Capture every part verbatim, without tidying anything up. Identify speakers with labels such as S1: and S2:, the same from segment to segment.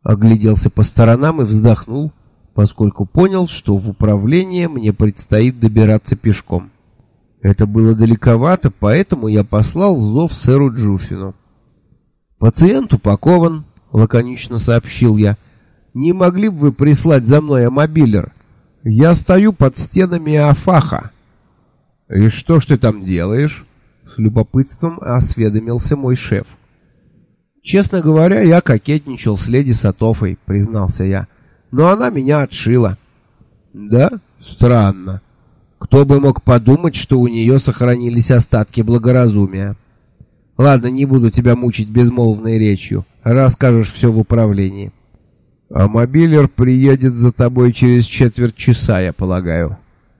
S1: Огляделся по сторонам и вздохнул, поскольку понял, что в управление мне предстоит добираться пешком. Это было далековато, поэтому я послал зов сэру Джуфину. «Пациент упакован», — лаконично сообщил я. «Не могли бы вы прислать за мной амобилер? Я стою под стенами Афаха». «И что ж ты там делаешь?» — с любопытством осведомился мой шеф. «Честно говоря, я кокетничал с леди Сатофой», — признался я. «Но она меня отшила». «Да? Странно. Кто бы мог подумать, что у нее сохранились остатки благоразумия. Ладно, не буду тебя мучить безмолвной речью. Расскажешь все в управлении. А мобилер приедет за тобой через четверть часа, я полагаю».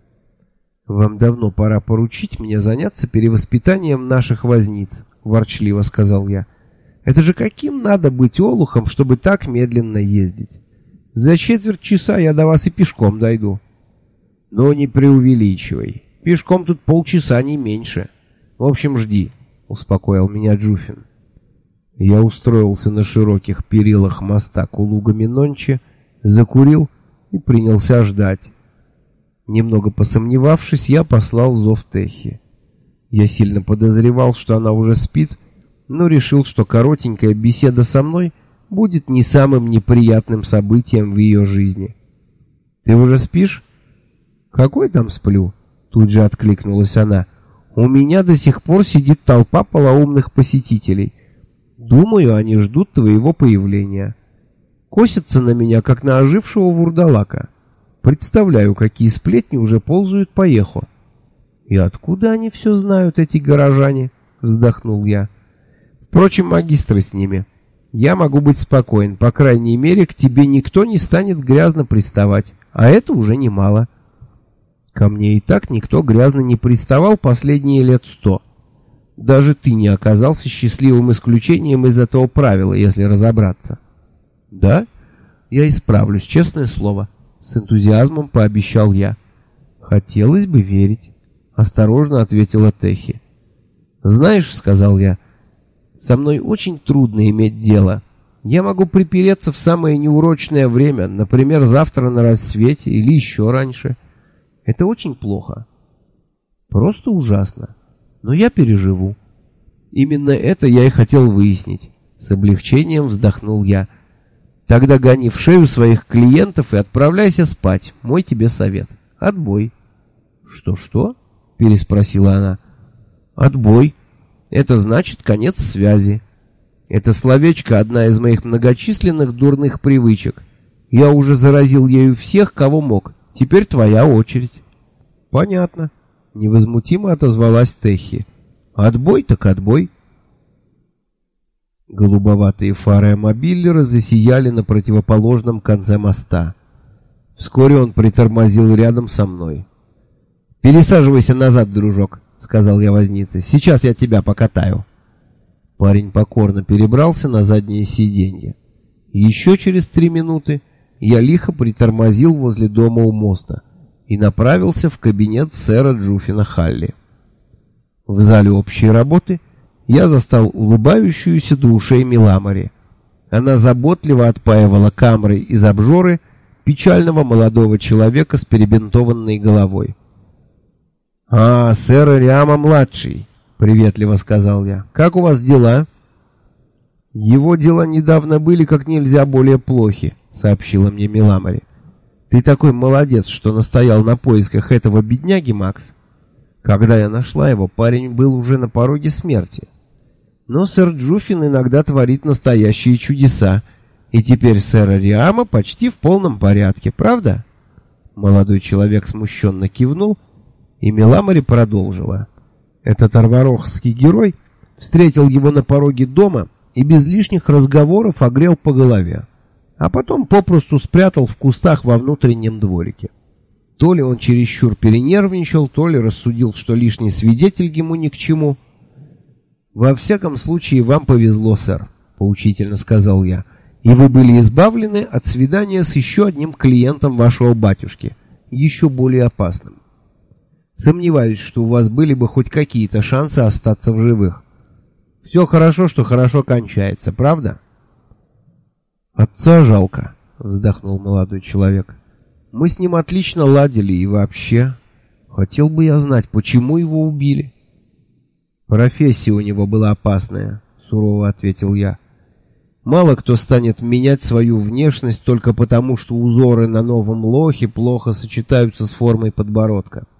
S1: «Вам давно пора поручить мне заняться перевоспитанием наших возниц», — ворчливо сказал я. «Это же каким надо быть олухом, чтобы так медленно ездить? За четверть часа я до вас и пешком дойду». «Ну, не преувеличивай. Пешком тут полчаса, не меньше. В общем, жди», — успокоил меня Джуфин. Я устроился на широких перилах моста Кулуга-Минонче, закурил и принялся ждать. Немного посомневавшись, я послал зов Техи. Я сильно подозревал, что она уже спит, но решил, что коротенькая беседа со мной будет не самым неприятным событием в ее жизни. «Ты уже спишь?» «Какой там сплю?» — тут же откликнулась она. «У меня до сих пор сидит толпа полоумных посетителей. Думаю, они ждут твоего появления. Косятся на меня, как на ожившего вурдалака. Представляю, какие сплетни уже ползают по эху». «И откуда они все знают, эти горожане?» — вздохнул я. «Впрочем, магистры с ними. Я могу быть спокоен, по крайней мере, к тебе никто не станет грязно приставать, а это уже немало». «Ко мне и так никто грязно не приставал последние лет сто. Даже ты не оказался счастливым исключением из этого правила, если разобраться». «Да? Я исправлюсь, честное слово», — с энтузиазмом пообещал я. «Хотелось бы верить», — осторожно ответила Техи. «Знаешь, — сказал я, — со мной очень трудно иметь дело. Я могу припереться в самое неурочное время, например, завтра на рассвете или еще раньше. Это очень плохо. Просто ужасно. Но я переживу». «Именно это я и хотел выяснить», — с облегчением вздохнул я. «Тогда гони в шею своих клиентов и отправляйся спать. Мой тебе совет. Отбой». «Что-что?» — переспросила она. «Отбой. Это значит конец связи. Это словечко — одна из моих многочисленных дурных привычек. Я уже заразил ею всех, кого мог. Теперь твоя очередь». «Понятно», — невозмутимо отозвалась Техи. «Отбой так отбой». Голубоватые фары мобилера засияли на противоположном конце моста. Вскоре он притормозил рядом со мной. «Пересаживайся назад, дружок», — сказал я вознице. «Сейчас я тебя покатаю». Парень покорно перебрался на заднее сиденье. Еще через три минуты я лихо притормозил возле дома у моста и направился в кабинет сэра Джуфина Халли. В зале общей работы я застал улыбающуюся до ушей Миламари. Она заботливо отпаивала камрой из обжоры печального молодого человека с перебинтованной головой. «А, сэр Риама-младший», — приветливо сказал я. «Как у вас дела?» «Его дела недавно были как нельзя более плохи», — сообщила мне Миламари. «Ты такой молодец, что настоял на поисках этого бедняги, Макс. Когда я нашла его, парень был уже на пороге смерти. Но сэр Джуфин иногда творит настоящие чудеса, и теперь сэр Риама почти в полном порядке, правда?» Молодой человек смущенно кивнул, и Миламари продолжила. Этот арварохский герой встретил его на пороге дома и без лишних разговоров огрел по голове, а потом попросту спрятал в кустах во внутреннем дворике. То ли он чересчур перенервничал, то ли рассудил, что лишний свидетель ему ни к чему. «Во всяком случае, вам повезло, сэр», — поучительно сказал я, «и вы были избавлены от свидания с еще одним клиентом вашего батюшки, еще более опасным. Сомневаюсь, что у вас были бы хоть какие-то шансы остаться в живых. Все хорошо, что хорошо кончается, правда?» «От «Отца жалко», — вздохнул молодой человек. «Мы с ним отлично ладили и вообще. Хотел бы я знать, почему его убили». «Профессия у него была опасная», — сурово ответил я. «Мало кто станет менять свою внешность только потому, что узоры на новом лохе плохо сочетаются с формой подбородка.